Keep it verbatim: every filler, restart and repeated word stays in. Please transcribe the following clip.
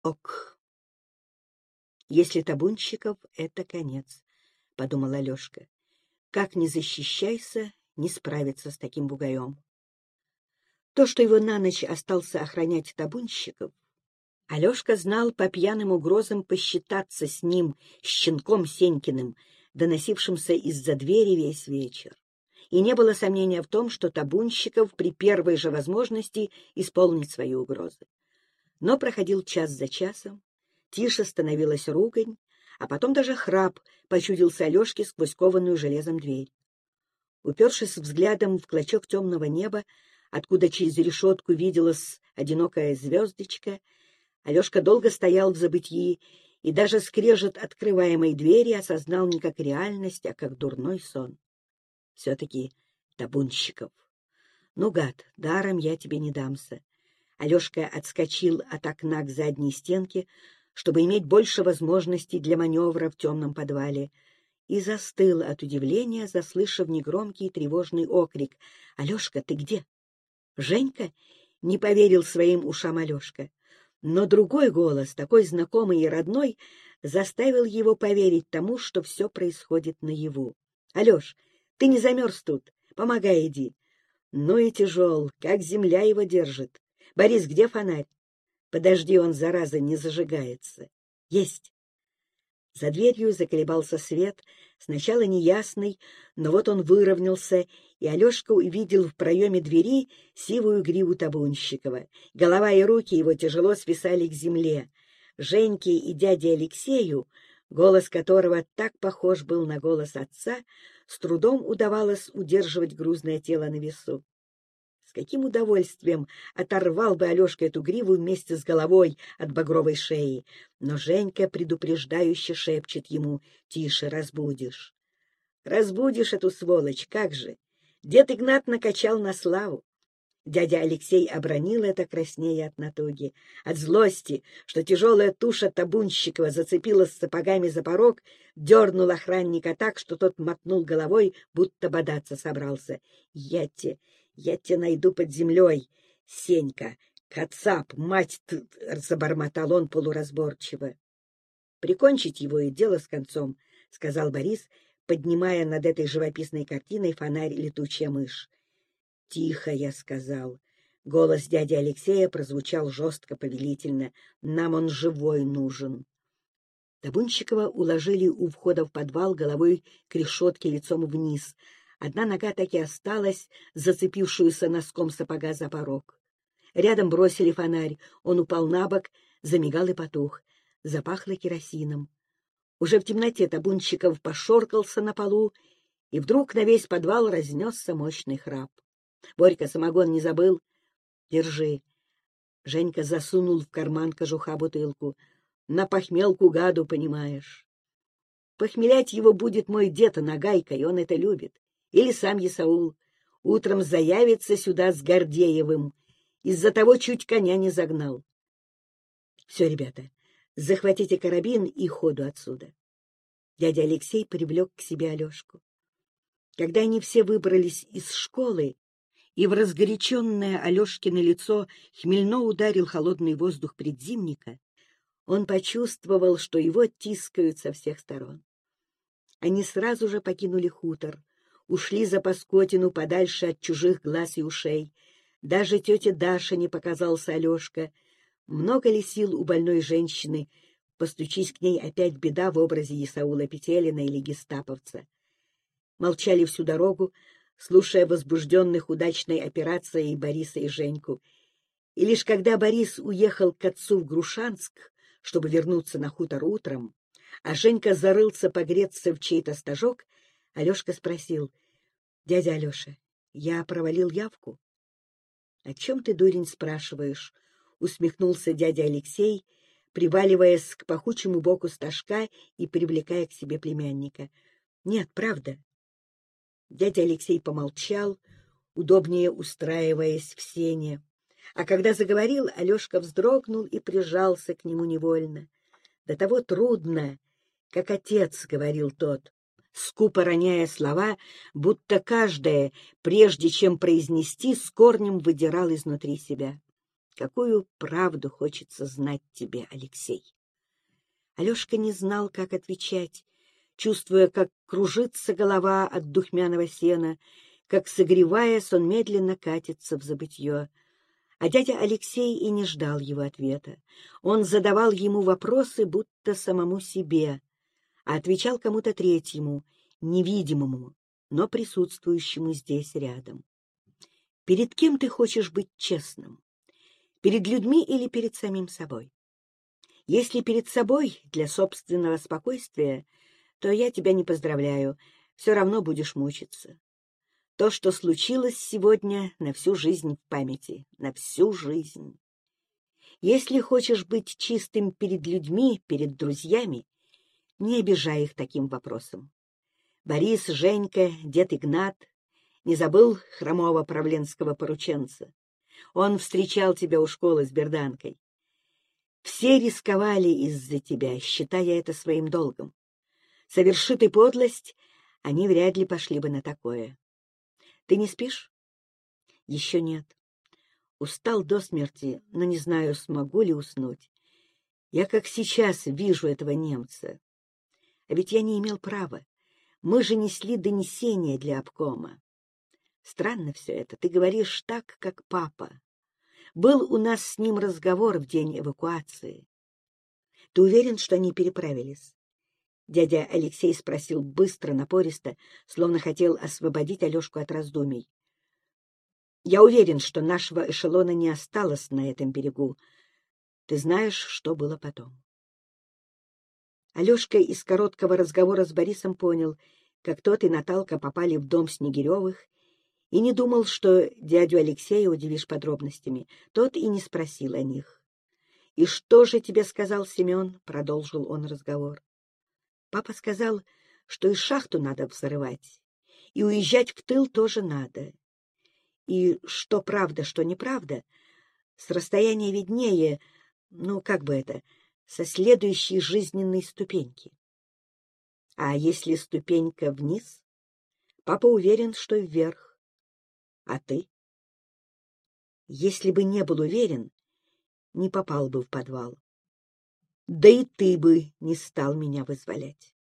Ок. Если Табунщиков — это конец, — подумал Алешка. Как ни защищайся, не справиться с таким бугаем. То, что его на ночь остался охранять Табунщиков, Алешка знал по пьяным угрозам посчитаться с ним, щенком Сенькиным, доносившимся из-за двери весь вечер. И не было сомнения в том, что Табунщиков при первой же возможности исполнит свои угрозы. Но проходил час за часом, тише становилась ругань, а потом даже храп почудился Алешке сквозь кованую железом дверь. Упершись взглядом в клочок темного неба, откуда через решетку виделась одинокая звездочка, Алешка долго стоял в забытьи и даже скрежет открываемой двери осознал не как реальность, а как дурной сон. Все-таки Табунщиков. Ну, гад, даром я тебе не дамся. Алешка отскочил от окна к задней стенке, чтобы иметь больше возможностей для маневра в темном подвале, и застыл от удивления, заслышав негромкий тревожный окрик. — Алешка, ты где? — Женька? — не поверил своим ушам Алешка. Но другой голос, такой знакомый и родной, заставил его поверить тому, что все происходит наяву. — Алеш, ты не замерз тут? Помогай, иди. Ну и тяжел, как земля его держит. Борис, где фонарь? Подожди, он, зараза, не зажигается. Есть. За дверью заколебался свет, сначала неясный, но вот он выровнялся, и Алешка увидел в проеме двери сивую гриву Табунщикова. Голова и руки его тяжело свисали к земле. Женьке и дяде Алексею, голос которого так похож был на голос отца, с трудом удавалось удерживать грузное тело на весу. С каким удовольствием оторвал бы Алешка эту гриву вместе с головой от багровой шеи. Но Женька предупреждающе шепчет ему: «Тише, разбудишь». «Разбудишь эту сволочь, как же! Дед Игнат накачал на славу». Дядя Алексей обронил это, краснея от натуги. От злости, что тяжелая туша Табунщикова зацепилась сапогами за порог, дернул охранника так, что тот мотнул головой, будто бодаться собрался. «Я те... Я тебя найду под землей, Сенька, кацап, мать ты!» — забормотал он полуразборчиво. «Прикончить его и дело с концом», — сказал Борис, поднимая над этой живописной картиной фонарь «Летучая мышь». «Тихо», — я сказал. Голос дяди Алексея прозвучал жестко, повелительно. «Нам он живой нужен». Табунщикова уложили у входа в подвал головой к решетке лицом вниз. Одна нога так и осталась, зацепившуюся носком сапога за порог. Рядом бросили фонарь. Он упал на бок, замигал и потух. Запахло керосином. Уже в темноте Табунщиков пошоркался на полу, и вдруг на весь подвал разнесся мощный храп. — Борька, самогон не забыл? — Держи. Женька засунул в карман кожуха бутылку. — На похмелку гаду, понимаешь. Похмелять его будет мой дед Нагайка, и он это любит. Или сам Исаул. Утром заявится сюда с Гордеевым. Из-за того чуть коня не загнал. Все, ребята, захватите карабин и ходу отсюда. Дядя Алексей привлек к себе Алешку. Когда они все выбрались из школы, и в разгоряченное Алешкино лицо хмельно ударил холодный воздух предзимника, он почувствовал, что его тискают со всех сторон. Они сразу же покинули хутор, ушли за Паскотину подальше от чужих глаз и ушей. Даже тете Даша не показался Алешка. Много ли сил у больной женщины, постучись к ней опять беда в образе Исаула Петелина или гестаповца. Молчали всю дорогу, слушая возбужденных удачной операцией Бориса и Женьку. И лишь когда Борис уехал к отцу в Грушанск, чтобы вернуться на хутор утром, а Женька зарылся погреться в чей-то стажок, Алешка спросил: — Дядя Алеша, я провалил явку? — О чем ты, дурень, спрашиваешь? — усмехнулся дядя Алексей, приваливаясь к пахучему боку стажка и привлекая к себе племянника. — Нет, правда. Дядя Алексей помолчал, удобнее устраиваясь в сене. А когда заговорил, Алешка вздрогнул и прижался к нему невольно. До того трудно, как отец, — говорил тот, скупо роняя слова, будто каждое, прежде чем произнести, с корнем выдирал изнутри себя. какую правду хочется знать тебе, Алексей. Алешка не знал, как отвечать, чувствуя, как кружится голова от духмяного сена, как, согреваясь, он медленно катится в забытье. А дядя Алексей и не ждал его ответа. Он задавал ему вопросы, будто самому себе, а отвечал кому-то третьему, невидимому, но присутствующему здесь рядом. Перед кем ты хочешь быть честным? Перед людьми или перед самим собой? Если перед собой, для собственного спокойствия, то я тебя не поздравляю, все равно будешь мучиться. То, что случилось сегодня, на всю жизнь в памяти, на всю жизнь. Если хочешь быть чистым перед людьми, перед друзьями, не обижай их таким вопросом. Борис, Женька, дед Игнат, не забыл хромого правленского порученца. Он встречал тебя у школы с берданкой. Все рисковали из-за тебя, считая это своим долгом. Соверши ты подлость, они вряд ли пошли бы на такое. Ты не спишь? Еще нет. Устал до смерти, но не знаю, смогу ли уснуть. Я как сейчас вижу этого немца. А ведь я не имел права. Мы же несли донесение для обкома. Странно все это. Ты говоришь так, как папа. Был у нас с ним разговор в день эвакуации. Ты уверен, что они переправились? Дядя Алексей спросил быстро, напористо, словно хотел освободить Алешку от раздумий. Я уверен, что нашего эшелона не осталось на этом берегу. Ты знаешь, что было потом? Алешка из короткого разговора с Борисом понял, как тот и Наталка попали в дом Снегиревых, и не думал, что дядю Алексея удивишь подробностями. Тот и не спросил о них. — И что же тебе сказал Семен? — продолжил он разговор. Папа сказал, что и шахту надо взрывать, и уезжать в тыл тоже надо. И что правда, что неправда, с расстояния виднее, ну, как бы это, со следующей жизненной ступеньки. А если ступенька вниз, папа уверен, что вверх. А ты? Если бы не был уверен, не попал бы в подвал. Да и ты бы не стал меня вызволять.